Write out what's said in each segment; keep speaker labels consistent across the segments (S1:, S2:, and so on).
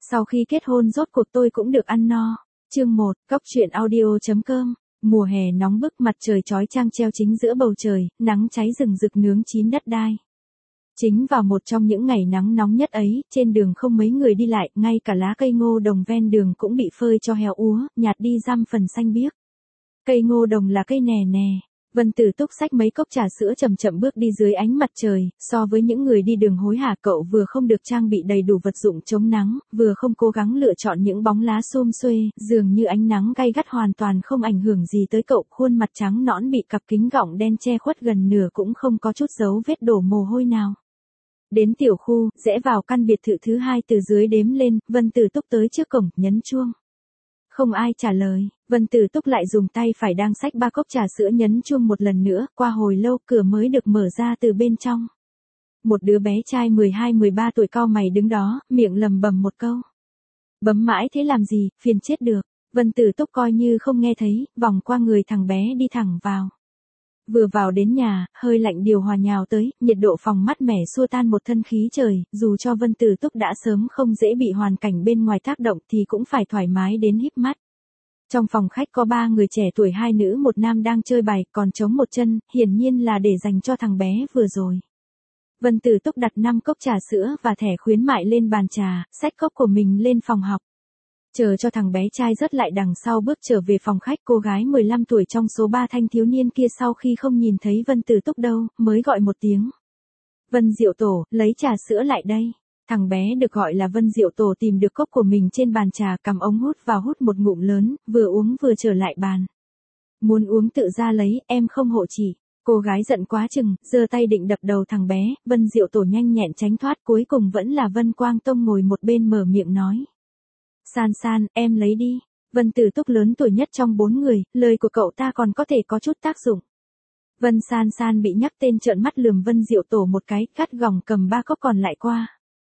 S1: Sau khi kết hôn rốt cuộc tôi cũng được ăn no. Chương 1, Cóc truyện audio.com. Mùa hè nóng bức, mặt trời chói chang treo chính giữa bầu trời, nắng cháy rừng rực nướng chín đất đai. Chính vào một trong những ngày nắng nóng nhất ấy, trên đường không mấy người đi lại, ngay cả lá cây ngô đồng ven đường cũng bị phơi cho héo úa, nhạt đi dăm phần xanh biếc. Cây ngô đồng là cây nè nè. Vân Tử Túc xách mấy cốc trà sữa chậm chậm bước đi dưới ánh mặt trời, so với những người đi đường hối hả, cậu vừa không được trang bị đầy đủ vật dụng chống nắng, vừa không cố gắng lựa chọn những bóng lá xum xuê, dường như ánh nắng gay gắt hoàn toàn không ảnh hưởng gì tới cậu, khuôn mặt trắng nõn bị cặp kính gọng đen che khuất gần nửa cũng không có chút dấu vết đổ mồ hôi nào. Đến tiểu khu, rẽ vào căn biệt thự thứ 2 từ dưới đếm lên, Vân Tử Túc tới trước cổng, nhấn chuông. Không ai trả lời, Vân Tử Túc lại dùng tay phải đang xách 3 cốc trà sữa nhấn chuông một lần nữa, qua hồi lâu cửa mới được mở ra từ bên trong. Một đứa bé trai 12-13 tuổi cau mày đứng đó, miệng lầm bầm một câu. Bấm mãi thế làm gì, phiền chết được. Vân Tử Túc coi như không nghe thấy, vòng qua người thằng bé đi thẳng vào. Vừa vào đến nhà, hơi lạnh điều hòa nhào tới, nhiệt độ phòng mát mẻ xua tan một thân khí trời, dù cho Vân Tử Túc đã sớm không dễ bị hoàn cảnh bên ngoài tác động thì cũng phải thoải mái đến híp mắt. Trong phòng khách có 3 người trẻ tuổi, 2 nữ 1 nam đang chơi bài, còn trống một chân, hiển nhiên là để dành cho thằng bé vừa rồi. Vân Tử Túc đặt 5 cốc trà sữa và thẻ khuyến mại lên bàn trà, xách cốc của mình lên phòng học. Chờ cho thằng bé trai rớt lại đằng sau bước trở về phòng khách, cô gái 15 tuổi trong số 3 thanh thiếu niên kia sau khi không nhìn thấy Vân Tử Túc đâu, mới gọi một tiếng. Vân Diệu Tổ, lấy trà sữa lại đây. Thằng bé được gọi là Vân Diệu Tổ tìm được cốc của mình trên bàn trà, cầm ống hút vào hút một ngụm lớn, vừa uống vừa trở lại bàn. Muốn uống tự ra lấy, em không hộ chị. Cô gái giận quá chừng, giơ tay định đập đầu thằng bé, Vân Diệu Tổ nhanh nhẹn tránh thoát, cuối cùng vẫn là Vân Quang Tông ngồi một bên mở miệng nói. San San, em lấy đi. Vân Tử Túc lớn tuổi nhất trong 4 người, lời của cậu ta còn có thể có chút tác dụng. Vân San San bị nhắc tên trợn mắt lườm Vân Diệu Tổ một cái, cắt gỏng cầm 3 cốc còn lại qua.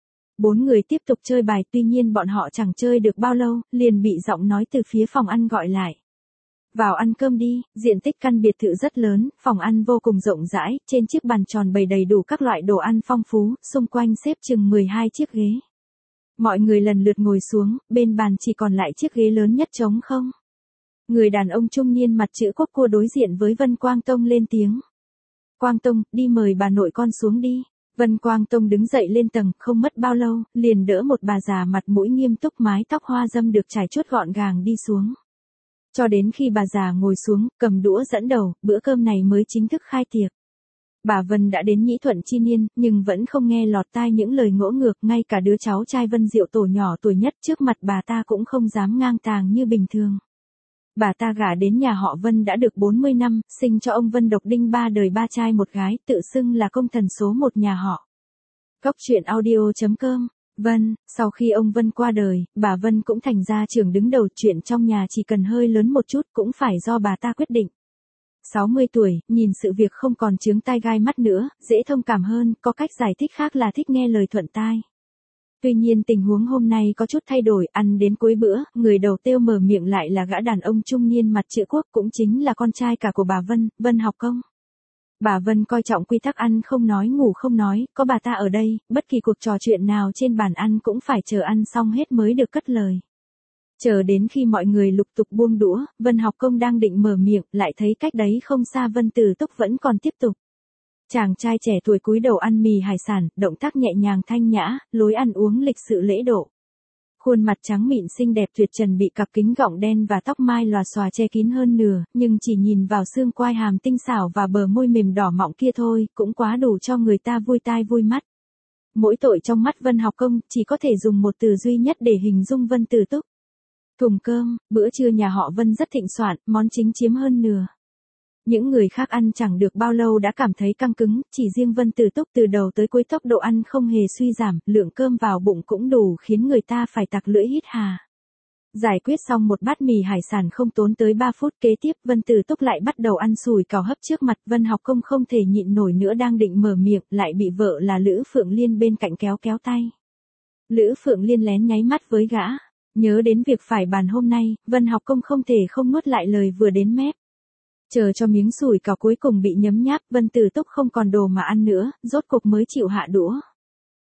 S1: 4 người tiếp tục chơi bài, tuy nhiên bọn họ chẳng chơi được bao lâu, liền bị giọng nói từ phía phòng ăn gọi lại. Vào ăn cơm đi, diện tích căn biệt thự rất lớn, phòng ăn vô cùng rộng rãi, trên chiếc bàn tròn bày đầy đủ các loại đồ ăn phong phú, xung quanh xếp chừng 12 chiếc ghế. Mọi người lần lượt ngồi xuống, bên bàn chỉ còn lại chiếc ghế lớn nhất trống không. Người đàn ông trung niên mặt chữ quốc cua đối diện với Vân Quang Tông lên tiếng. Quang Tông, đi mời bà nội con xuống đi. Vân Quang Tông đứng dậy lên tầng, không mất bao lâu, liền đỡ một bà già mặt mũi nghiêm túc, mái tóc hoa dâm được trải chuốt gọn gàng đi xuống. Cho đến khi bà già ngồi xuống, cầm đũa dẫn đầu, bữa cơm này mới chính thức khai tiệc. Bà Vân đã đến nhĩ thuận chi niên, nhưng vẫn không nghe lọt tai những lời ngỗ ngược, ngay cả đứa cháu trai Vân Diệu Tổ nhỏ tuổi nhất trước mặt bà ta cũng không dám ngang tàng như bình thường. Bà ta gả đến nhà họ Vân đã được 40 năm, sinh cho ông Vân Độc Đinh 3 đời 3 trai 1 gái, tự xưng là công thần số 1 nhà họ. Cóc truyện audio.com. Vân, sau khi ông Vân qua đời, bà Vân cũng thành gia trưởng đứng đầu, chuyện trong nhà chỉ cần hơi lớn một chút cũng phải do bà ta quyết định. 60 tuổi, nhìn sự việc không còn chướng tai gai mắt nữa, dễ thông cảm hơn, có cách giải thích khác là thích nghe lời thuận tai. Tuy nhiên tình huống hôm nay có chút thay đổi, ăn đến cuối bữa, người đầu tiêu mở miệng lại là gã đàn ông trung niên mặt chữ quốc, cũng chính là con trai cả của bà Vân, Vân Học Công. Bà Vân coi trọng quy tắc ăn không nói ngủ không nói, có bà ta ở đây, bất kỳ cuộc trò chuyện nào trên bàn ăn cũng phải chờ ăn xong hết mới được cất lời. Chờ đến khi mọi người lục tục buông đũa, Vân Học Công đang định mở miệng, lại thấy cách đấy không xa Vân Tử Túc vẫn còn tiếp tục. Chàng trai trẻ tuổi cúi đầu ăn mì hải sản, động tác nhẹ nhàng thanh nhã, lối ăn uống lịch sự lễ độ. Khuôn mặt trắng mịn xinh đẹp tuyệt trần bị cặp kính gọng đen và tóc mai lòa xòa che kín hơn nửa, nhưng chỉ nhìn vào xương quai hàm tinh xảo và bờ môi mềm đỏ mọng kia thôi, cũng quá đủ cho người ta vui tai vui mắt. Mỗi tội trong mắt Vân Học Công, chỉ có thể dùng một từ duy nhất để hình dung Vân Tử Túc. Thùng cơm, bữa trưa nhà họ Vân rất thịnh soạn, món chính chiếm hơn nửa. Những người khác ăn chẳng được bao lâu đã cảm thấy căng cứng, chỉ riêng Vân Tử Túc từ đầu tới cuối tốc độ ăn không hề suy giảm, lượng cơm vào bụng cũng đủ khiến người ta phải tặc lưỡi hít hà. Giải quyết xong một bát mì hải sản không tốn tới 3 phút, kế tiếp Vân Tử Túc lại bắt đầu ăn sủi cảo hấp trước mặt. Vân Học Công không thể nhịn nổi nữa, đang định mở miệng, lại bị vợ là Lữ Phượng Liên bên cạnh kéo tay. Lữ Phượng Liên lén nháy mắt với gã. Nhớ đến việc phải bàn hôm nay, Vân Học Công không thể không nuốt lại lời vừa đến mép. Chờ cho miếng sủi cảo cuối cùng bị nhấm nháp, Vân Tử Túc không còn đồ mà ăn nữa, rốt cục mới chịu hạ đũa.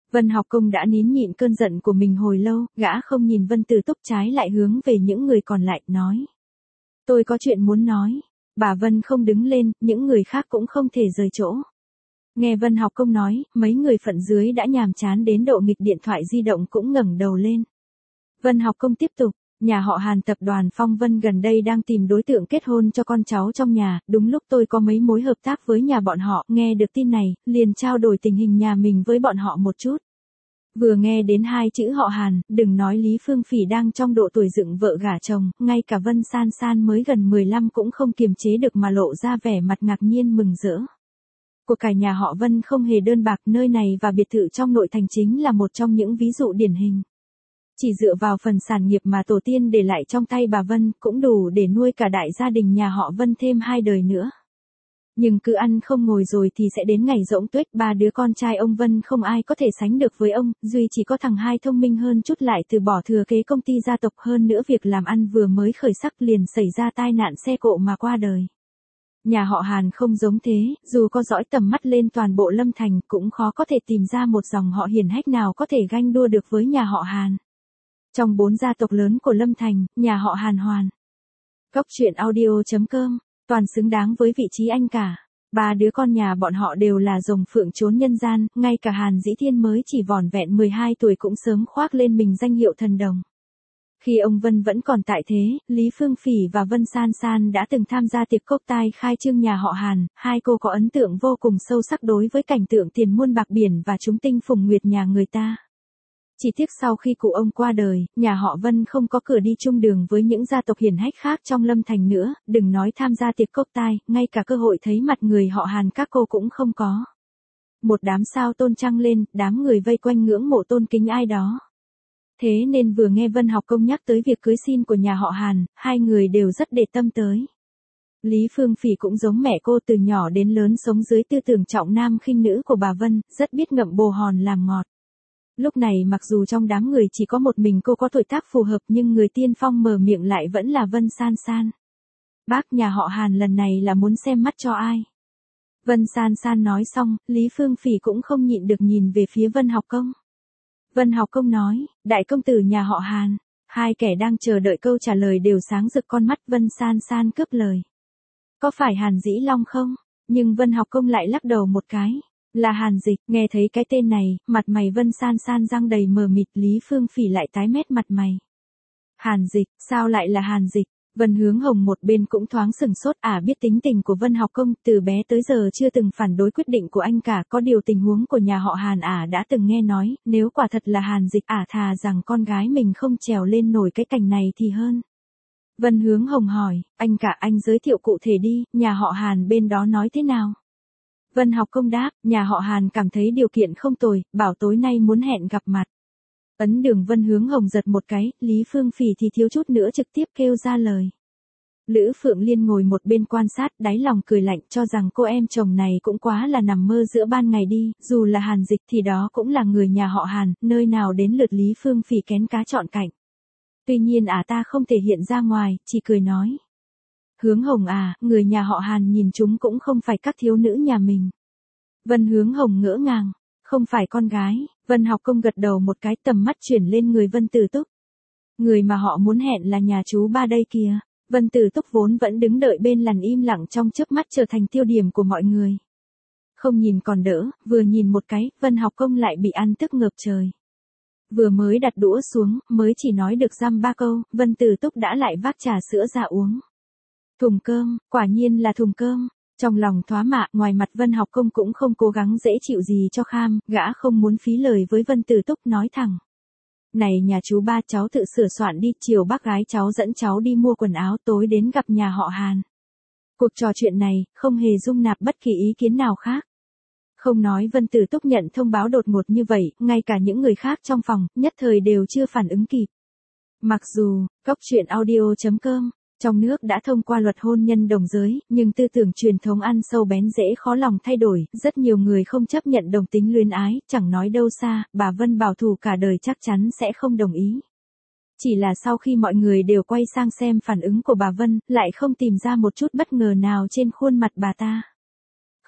S1: Vân Học Công đã nín nhịn cơn giận của mình hồi lâu, gã không nhìn Vân Tử Túc, trái lại hướng về những người còn lại, nói. Tôi có chuyện muốn nói. Bà Vân không đứng lên, những người khác cũng không thể rời chỗ. Nghe Vân Học Công nói, mấy người phận dưới đã nhàm chán đến độ nghịch điện thoại di động cũng ngẩng đầu lên. Vân Học Công tiếp tục. Nhà họ Hàn tập đoàn Phong Vân gần đây đang tìm đối tượng kết hôn cho con cháu trong nhà, đúng lúc tôi có mấy mối hợp tác với nhà bọn họ, nghe được tin này, liền trao đổi tình hình nhà mình với bọn họ một chút. Vừa nghe đến hai chữ họ Hàn, đừng nói Lý Phương Phỉ đang trong độ tuổi dựng vợ gả chồng, ngay cả Vân San San mới gần 15 cũng không kiềm chế được mà lộ ra vẻ mặt ngạc nhiên mừng rỡ. Của cải nhà họ Vân không hề đơn bạc, nơi này và biệt thự trong nội thành chính là một trong những ví dụ điển hình. Chỉ dựa vào phần sản nghiệp mà tổ tiên để lại trong tay bà Vân cũng đủ để nuôi cả đại gia đình nhà họ Vân thêm 2 đời nữa. Nhưng cứ ăn không ngồi rồi thì sẽ đến ngày giỗng tuếch, 3 đứa con trai ông Vân không ai có thể sánh được với ông, duy chỉ có thằng hai thông minh hơn chút lại từ bỏ thừa kế công ty gia tộc, hơn nữa việc làm ăn vừa mới khởi sắc liền xảy ra tai nạn xe cộ mà qua đời. Nhà họ Hàn không giống thế, dù có dõi tầm mắt lên toàn bộ Lâm Thành cũng khó có thể tìm ra một dòng họ hiển hách nào có thể ganh đua được với nhà họ Hàn. Trong 4 gia tộc lớn của Lâm Thành, nhà họ Hàn hoàn. Cốc truyện audio.com, toàn xứng đáng với vị trí anh cả. 3 đứa con nhà bọn họ đều là rồng phượng trốn nhân gian, ngay cả Hàn Dĩ Thiên mới chỉ vỏn vẹn 12 tuổi cũng sớm khoác lên mình danh hiệu thần đồng. Khi ông Vân vẫn còn tại thế, Lý Phương Phỉ và Vân San San đã từng tham gia tiệc cốc tai khai trương nhà họ Hàn, hai cô có ấn tượng vô cùng sâu sắc đối với cảnh tượng tiền muôn bạc biển và chúng tinh phùng nguyệt nhà người ta. Chỉ tiếc sau khi cụ ông qua đời, nhà họ Vân không có cửa đi chung đường với những gia tộc hiển hách khác trong Lâm Thành nữa, đừng nói tham gia tiệc cốc tai, ngay cả cơ hội thấy mặt người họ Hàn các cô cũng không có. Một đám sao tôn trăng lên, đám người vây quanh ngưỡng mộ tôn kính ai đó. Thế nên vừa nghe Vân Học Công nhắc tới việc cưới xin của nhà họ Hàn, hai người đều rất để tâm tới. Lý Phương Phỉ cũng giống mẹ cô, từ nhỏ đến lớn sống dưới tư tưởng trọng nam khinh nữ của bà Vân, rất biết ngậm bồ hòn làm ngọt. Lúc này mặc dù trong đám người chỉ có một mình cô có tuổi tác phù hợp nhưng người tiên phong mở miệng lại vẫn là Vân San San. Bác nhà họ Hàn lần này là muốn xem mắt cho ai? Vân San San nói xong, Lý Phương Phỉ cũng không nhịn được nhìn về phía Vân Học Công. Vân Học Công nói, đại công tử nhà họ Hàn. Hai kẻ đang chờ đợi câu trả lời đều sáng rực con mắt. Vân San San cướp lời. Có phải Hàn Dĩ Long không? Nhưng Vân Học Công lại lắc đầu một cái. Là Hàn Dịch. Nghe thấy cái tên này, mặt mày Vân San San răng đầy mờ mịt. Lý Phương Phỉ lại tái mét mặt mày. Hàn Dịch, sao lại là Hàn Dịch? Vân Hướng Hồng một bên cũng thoáng sừng sốt, biết tính tình của Vân Học Công, từ bé tới giờ chưa từng phản đối quyết định của anh cả, có điều tình huống của nhà họ Hàn đã từng nghe nói, nếu quả thật là Hàn Dịch thà rằng con gái mình không trèo lên nổi cái cảnh này thì hơn. Vân Hướng Hồng hỏi, anh cả anh giới thiệu cụ thể đi, nhà họ Hàn bên đó nói thế nào? Vân Học Công đáp, nhà họ Hàn cảm thấy điều kiện không tồi, bảo tối nay muốn hẹn gặp mặt. Ấn đường Vân Hướng Hồng giật một cái, Lý Phương Phỉ thì thiếu chút nữa trực tiếp kêu ra lời. Lữ Phượng Liên ngồi một bên quan sát, đáy lòng cười lạnh, cho rằng cô em chồng này cũng quá là nằm mơ giữa ban ngày đi, dù là Hàn Dịch thì đó cũng là người nhà họ Hàn, nơi nào đến lượt Lý Phương Phỉ kén cá chọn cạnh. Tuy nhiên ta không thể hiện ra ngoài, chỉ cười nói. Hướng Hồng người nhà họ Hàn nhìn chúng cũng không phải các thiếu nữ nhà mình. Vân Hướng Hồng ngỡ ngàng. Không phải con gái. Vân Học Công gật đầu một cái, tầm mắt chuyển lên người Vân Tử Túc. Người mà họ muốn hẹn là nhà chú ba đây kìa. Vân Tử Túc vốn vẫn đứng đợi bên làn im lặng trong chớp mắt trở thành tiêu điểm của mọi người. Không nhìn còn đỡ, vừa nhìn một cái, Vân Học Công lại bị ăn tức ngợp trời. Vừa mới đặt đũa xuống, mới chỉ nói được dăm ba câu, Vân Tử Túc đã lại vác trà sữa ra uống. Thùng cơm, quả nhiên là thùng cơm. Trong lòng thoá mạ, ngoài mặt Vân Học Công cũng không cố gắng dễ chịu gì cho kham, gã không muốn phí lời với Vân Tử Túc, nói thẳng. Này nhà chú ba, cháu tự sửa soạn đi, chiều bác gái cháu dẫn cháu đi mua quần áo, tối đến gặp nhà họ Hàn. Cuộc trò chuyện này, không hề dung nạp bất kỳ ý kiến nào khác. Không nói Vân Tử Túc nhận thông báo đột ngột như vậy, ngay cả những người khác trong phòng, nhất thời đều chưa phản ứng kịp. Mặc dù, cốc truyện audio.com, trong nước đã thông qua luật hôn nhân đồng giới, nhưng tư tưởng truyền thống ăn sâu bén rễ khó lòng thay đổi, rất nhiều người không chấp nhận đồng tính luyến ái, chẳng nói đâu xa, bà Vân bảo thủ cả đời chắc chắn sẽ không đồng ý. Chỉ là sau khi mọi người đều quay sang xem phản ứng của bà Vân, lại không tìm ra một chút bất ngờ nào trên khuôn mặt bà ta.